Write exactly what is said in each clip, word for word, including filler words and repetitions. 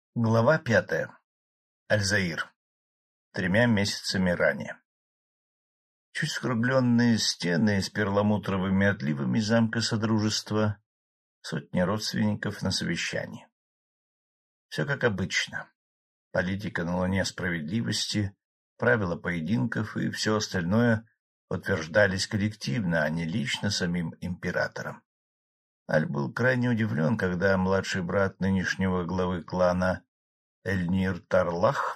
Глава пятая. Альзаир. Тремя месяцами ранее. Чуть скругленные стены с перламутровыми отливами замка Содружества, сотни родственников на совещании. Все как обычно. Политика на луне справедливости, правила поединков и все остальное утверждались коллективно, а не лично самим императором. Аль был крайне удивлен, когда младший брат нынешнего главы клана Эльнир Тарлах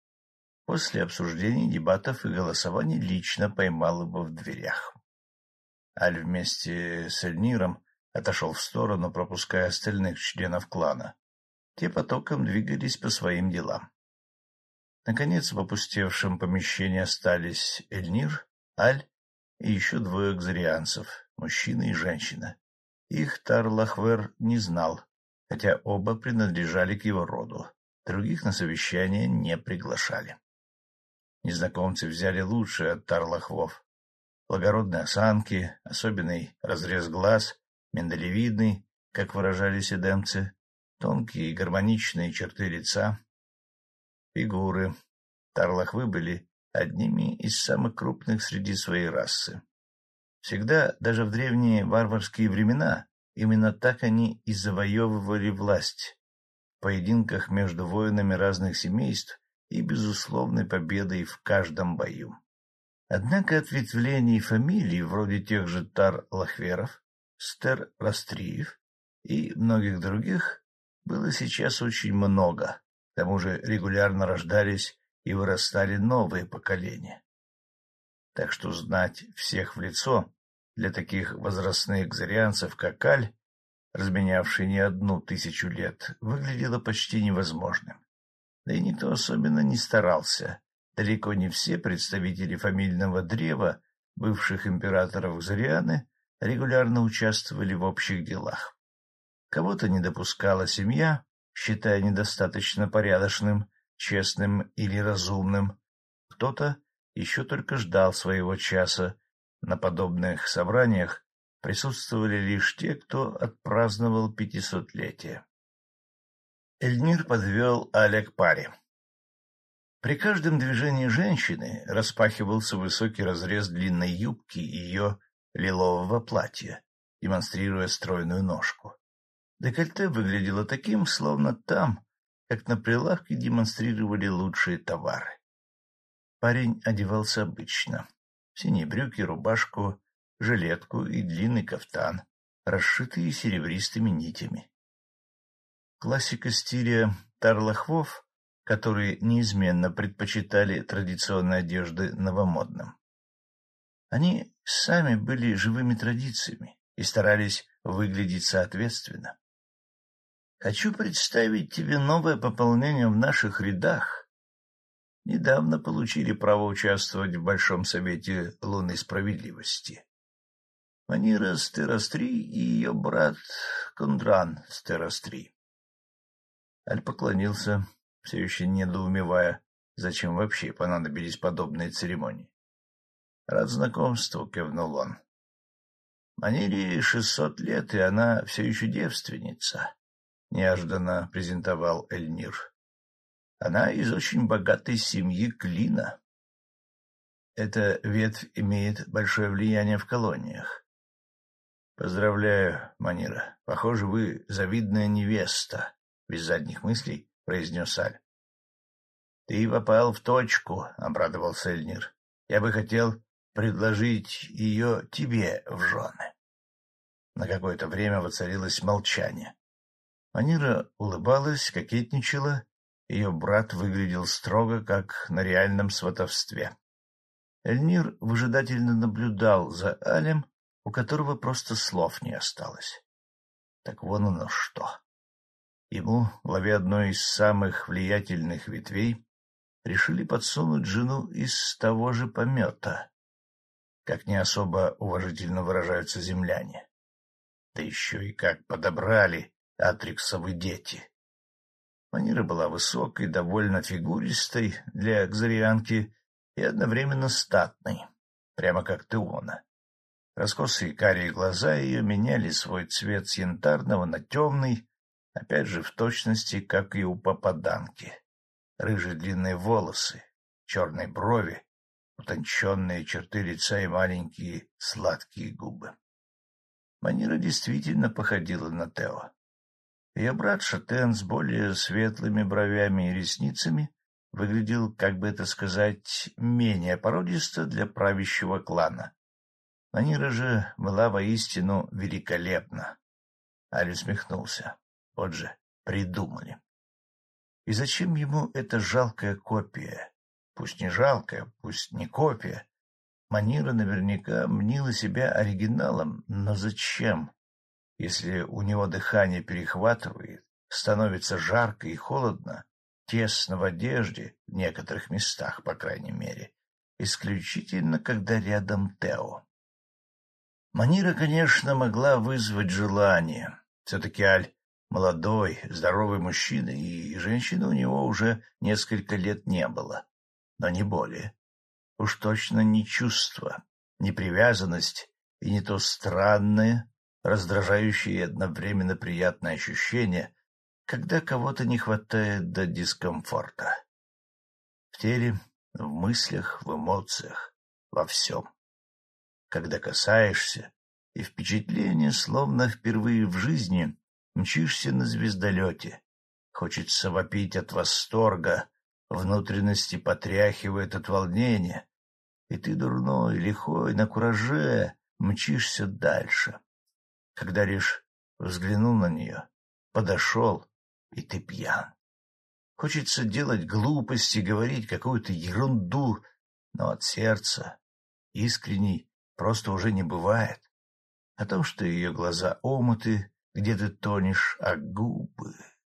после обсуждений, дебатов и голосований лично поймал его в дверях. Аль вместе с Эльниром отошел в сторону, пропуская остальных членов клана. Те потоком двигались по своим делам. Наконец, в опустевшем помещении остались Эльнир, Аль и еще двое кзарианцев, мужчина и женщина. Их Тарлахвер не знал, хотя оба принадлежали к его роду. Других на совещание не приглашали. Незнакомцы взяли лучшее от Тарлахвов. Благородные осанки, особенный разрез глаз, миндалевидный, как выражались эдемцы, тонкие и гармоничные черты лица, фигуры. Тарлахвы были одними из самых крупных среди своей расы. Всегда, даже в древние варварские времена, именно так они и завоевывали власть. В поединках между воинами разных семейств и безусловной победой в каждом бою. Однако ответвлений фамилий, вроде тех же Тар-Лахверов, Стер-Растриев и многих других, было сейчас очень много. К тому же регулярно рождались и вырастали новые поколения. Так что знать всех в лицо для таких возрастных кзарианцев, как Аль, разменявший не одну тысячу лет, выглядело почти невозможным. Да и никто особенно не старался. Далеко не все представители фамильного древа бывших императоров Кзарианы регулярно участвовали в общих делах. Кого-то не допускала семья, считая недостаточно порядочным, честным или разумным. Кто-то еще только ждал своего часа. На подобных собраниях присутствовали лишь те, кто отпраздновал пятисотлетие. Эльнир подвел Аля к паре. При каждом движении женщины распахивался высокий разрез длинной юбки ее лилового платья, демонстрируя стройную ножку. Декольте выглядело таким, словно там, как на прилавке, демонстрировали лучшие товары. Парень одевался обычно. Синие брюки, рубашку, жилетку и длинный кафтан, расшитые серебристыми нитями. Классика стиля Тарлахвов, которые неизменно предпочитали традиционные одежды новомодным. Они сами были живыми традициями и старались выглядеть соответственно. Хочу представить тебе новое пополнение в наших рядах. Недавно получили право участвовать в Большом совете лунной справедливости. Манира Стерастри и ее брат Кондран Стерастри. Аль поклонился, все еще недоумевая, зачем вообще понадобились подобные церемонии. — Рад знакомству, — кивнул он. — Манире шестьсот лет, и она все еще девственница, — неожиданно презентовал Эльнир. Она из очень богатой семьи Клина. Эта ветвь имеет большое влияние в колониях. — Поздравляю, Манира. Похоже, вы завидная невеста, — без задних мыслей произнес Аль. — Ты попал в точку, — обрадовался Эльнир. — Я бы хотел предложить ее тебе в жены. На какое-то время воцарилось молчание. Манира улыбалась, кокетничала. Ее брат выглядел строго, как на реальном сватовстве. Эльнир выжидательно наблюдал за Алем, у которого просто слов не осталось. Так вон оно что. Ему, главе одной из самых влиятельных ветвей, решили подсунуть жену из того же помета, как не особо уважительно выражаются земляне. Да еще и как подобрали атриксовы дети. Манира была высокой, довольно фигуристой для кзарианки и одновременно статной, прямо как Теона. Раскосые карие глаза ее меняли свой цвет с янтарного на темный, опять же в точности, как и у попаданки. Рыжие длинные волосы, черные брови, утонченные черты лица и маленькие сладкие губы. Манира действительно походила на Тео. Ее брат Шатен с более светлыми бровями и ресницами выглядел, как бы это сказать, менее породисто для правящего клана. Манира же была воистину великолепна. Аль усмехнулся. Вот же, придумали. И зачем ему эта жалкая копия? Пусть не жалкая, пусть не копия. Манира наверняка мнила себя оригиналом, но зачем? Если у него дыхание перехватывает, становится жарко и холодно, тесно в одежде, в некоторых местах, по крайней мере, исключительно, когда рядом Тео. Манира, конечно, могла вызвать желание. Все-таки Аль молодой, здоровый мужчина, и женщины у него уже несколько лет не было, но не более. Уж точно не чувство, не привязанность и не то странное, раздражающее и одновременно приятное ощущение, когда кого-то не хватает до дискомфорта. В теле, в мыслях, в эмоциях, во всем. Когда касаешься, и впечатление, словно впервые в жизни, мчишься на звездолете. Хочется вопить от восторга, внутренности потряхивает от волнения, и ты дурной, лихой, на кураже мчишься дальше. Когда лишь взглянул на нее, подошел, и ты пьян. Хочется делать глупости, говорить какую-то ерунду, но от сердца, искренней, просто уже не бывает. О том, что ее глаза омуты, где ты тонешь, а губы...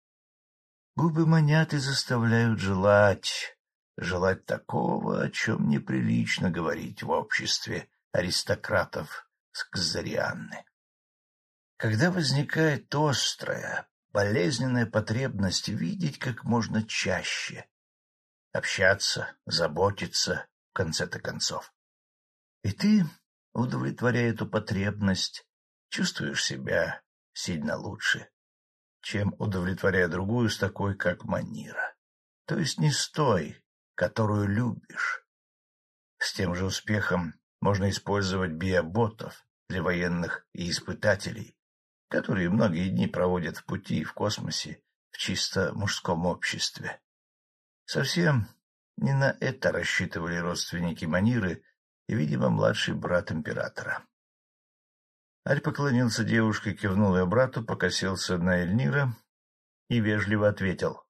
Губы манят и заставляют желать, желать такого, о чем неприлично говорить в обществе аристократов с Кзарианны. Когда возникает острая, болезненная потребность видеть как можно чаще, общаться, заботиться, в конце-то концов. И ты, удовлетворяя эту потребность, чувствуешь себя сильно лучше, чем удовлетворяя другую с такой, как Манира. То есть не с той, которую любишь. С тем же успехом можно использовать биоботов для военных и испытателей, которые многие дни проводят в пути в космосе в чисто мужском обществе. Совсем не на это рассчитывали родственники Маниры и, видимо, младший брат императора. Аль поклонился девушке, кивнул ее брату, покосился на Эльнира и вежливо ответил: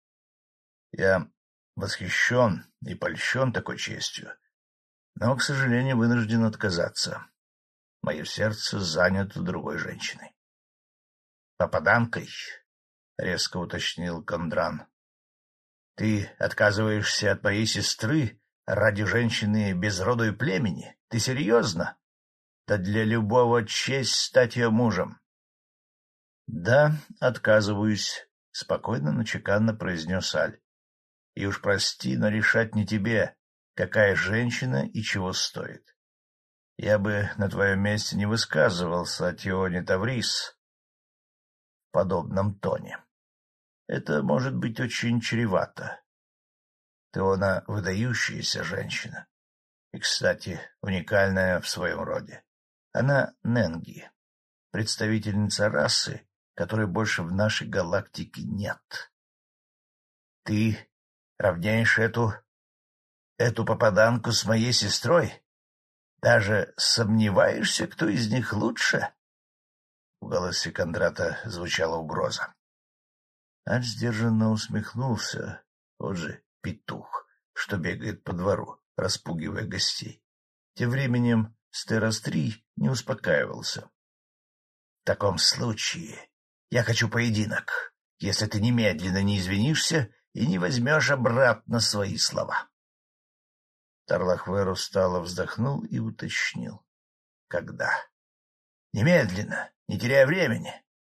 — Я восхищен и польщен такой честью, но, к сожалению, вынужден отказаться. Мое сердце занято другой женщиной. — Попаданкой? — резко уточнил Кондран. — Ты отказываешься от моей сестры ради женщины без роду и племени? Ты серьезно? Да для любого честь стать ее мужем. — Да, отказываюсь, — спокойно, но чеканно произнес Аль. — И уж прости, но решать не тебе, какая женщина и чего стоит. Я бы на твоем месте не высказывался о Тионе Таврис в подобном тоне. Это может быть очень чревато. Теона — выдающаяся женщина. И, кстати, уникальная в своем роде. Она Ненги, представительница расы, которой больше в нашей галактике нет. Ты равняешь эту... эту попаданку с моей сестрой? Даже сомневаешься, кто из них лучше? В голосе Кондрата звучала угроза. Аль сдержанно усмехнулся. Вот же петух, что бегает по двору, распугивая гостей. Тем временем Стерос-три не успокаивался. — В таком случае я хочу поединок, если ты немедленно не извинишься и не возьмешь обратно свои слова. Тарлахвер устало вздохнул и уточнил. — Когда? — Немедленно, не теряя времени.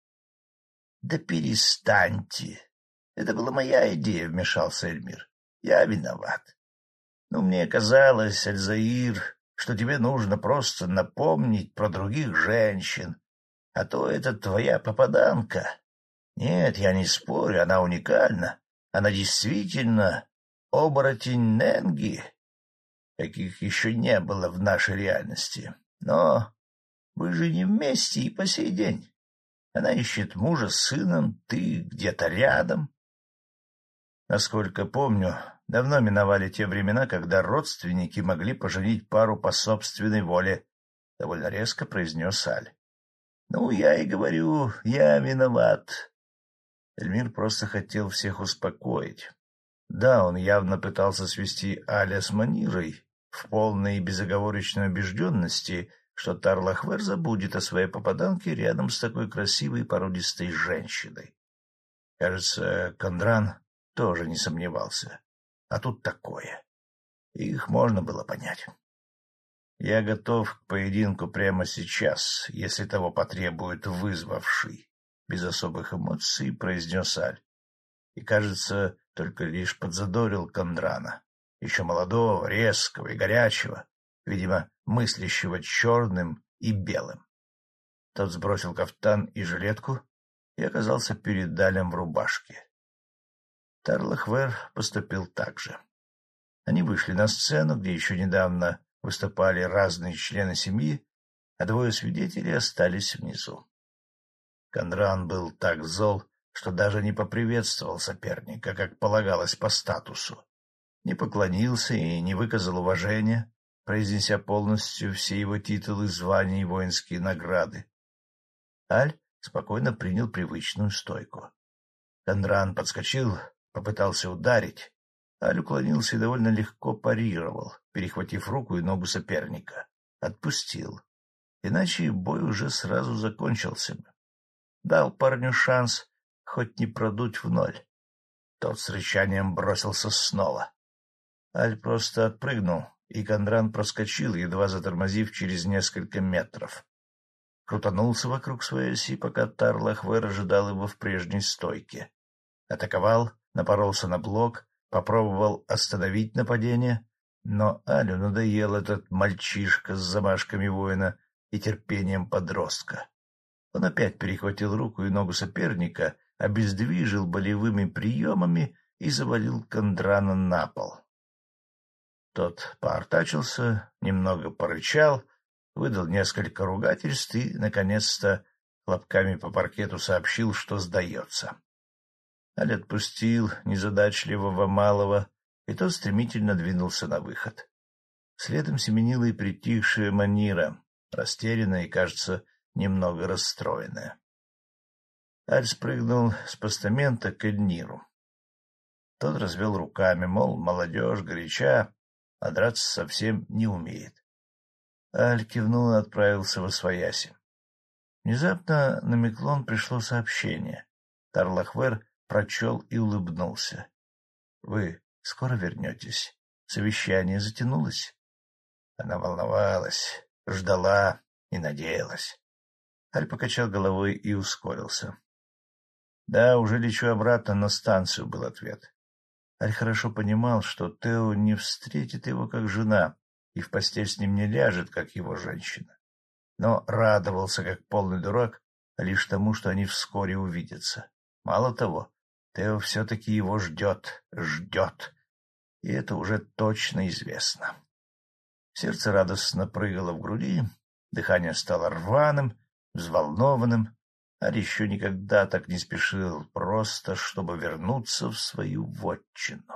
— Да перестаньте. Это была моя идея, — вмешался Эльмир. — Я виноват. Но мне казалось, Альзаир, что тебе нужно просто напомнить про других женщин, а то это твоя попаданка. Нет, я не спорю, она уникальна. Она действительно оборотень Ненги, каких еще не было в нашей реальности. Но вы же не вместе и по сей день. Она ищет мужа с сыном, ты где-то рядом. Насколько помню, давно миновали те времена, когда родственники могли поженить пару по собственной воле, — довольно резко произнес Аль. — Ну, я и говорю, я виноват. Эльмир просто хотел всех успокоить. Да, он явно пытался свести Аля с Манирой в полной и безоговорочной убежденности, что Тарлахвер забудет о своей попаданке рядом с такой красивой и породистой женщиной. Кажется, Кондран тоже не сомневался. А тут такое. Их можно было понять. Я готов к поединку прямо сейчас, если того потребует вызвавший, — без особых эмоций произнес Аль. И, кажется, только лишь подзадорил Кондрана, еще молодого, резкого и горячего, видимо, мыслящего черным и белым. Тот сбросил кафтан и жилетку и оказался перед Далем в рубашке. Тарлахвер поступил так же. Они вышли на сцену, где еще недавно выступали разные члены семьи, а двое свидетелей остались внизу. Кондран был так зол, что даже не поприветствовал соперника, как полагалось по статусу, не поклонился и не выказал уважения, произнеся полностью все его титулы, звания и воинские награды. Аль спокойно принял привычную стойку. Кондран подскочил, попытался ударить. Аль уклонился и довольно легко парировал, перехватив руку и ногу соперника. Отпустил. Иначе бой уже сразу закончился бы. Дал парню шанс хоть не продуть в ноль. Тот с рычанием бросился снова. Аль просто отпрыгнул, и Кондран проскочил, едва затормозив через несколько метров. Крутанулся вокруг своей оси, пока Тарлахвер ожидал его в прежней стойке. Атаковал, напоролся на блок, попробовал остановить нападение, но Алю надоел этот мальчишка с замашками воина и терпением подростка. Он опять перехватил руку и ногу соперника, обездвижил болевыми приемами и завалил Кондрана на пол. Тот поортачился, немного порычал, выдал несколько ругательств и, наконец-то, хлопками по паркету сообщил, что сдается. Аль отпустил незадачливого малого, и тот стремительно двинулся на выход. Следом семенила и притихшая Манира, растерянная и, кажется, немного расстроенная. Аль спрыгнул с постамента к Эльниру. Тот развел руками, мол, молодежь горяча, а драться совсем не умеет. Аль кивнул и отправился восвояси. Внезапно на Меклон пришло сообщение. Тарлахвер прочел и улыбнулся. — Вы скоро вернетесь? Совещание затянулось? Она волновалась, ждала и надеялась. Аль покачал головой и ускорился. — Да, уже лечу обратно на станцию, — был ответ. Аль хорошо понимал, что Тео не встретит его как жена и в постель с ним не ляжет, как его женщина. Но радовался, как полный дурак, лишь тому, что они вскоре увидятся. Мало того, Тео все-таки его ждет, ждет, и это уже точно известно. Сердце радостно прыгало в груди, дыхание стало рваным, взволнованным, Аль еще никогда так не спешил, просто чтобы вернуться в свою вотчину.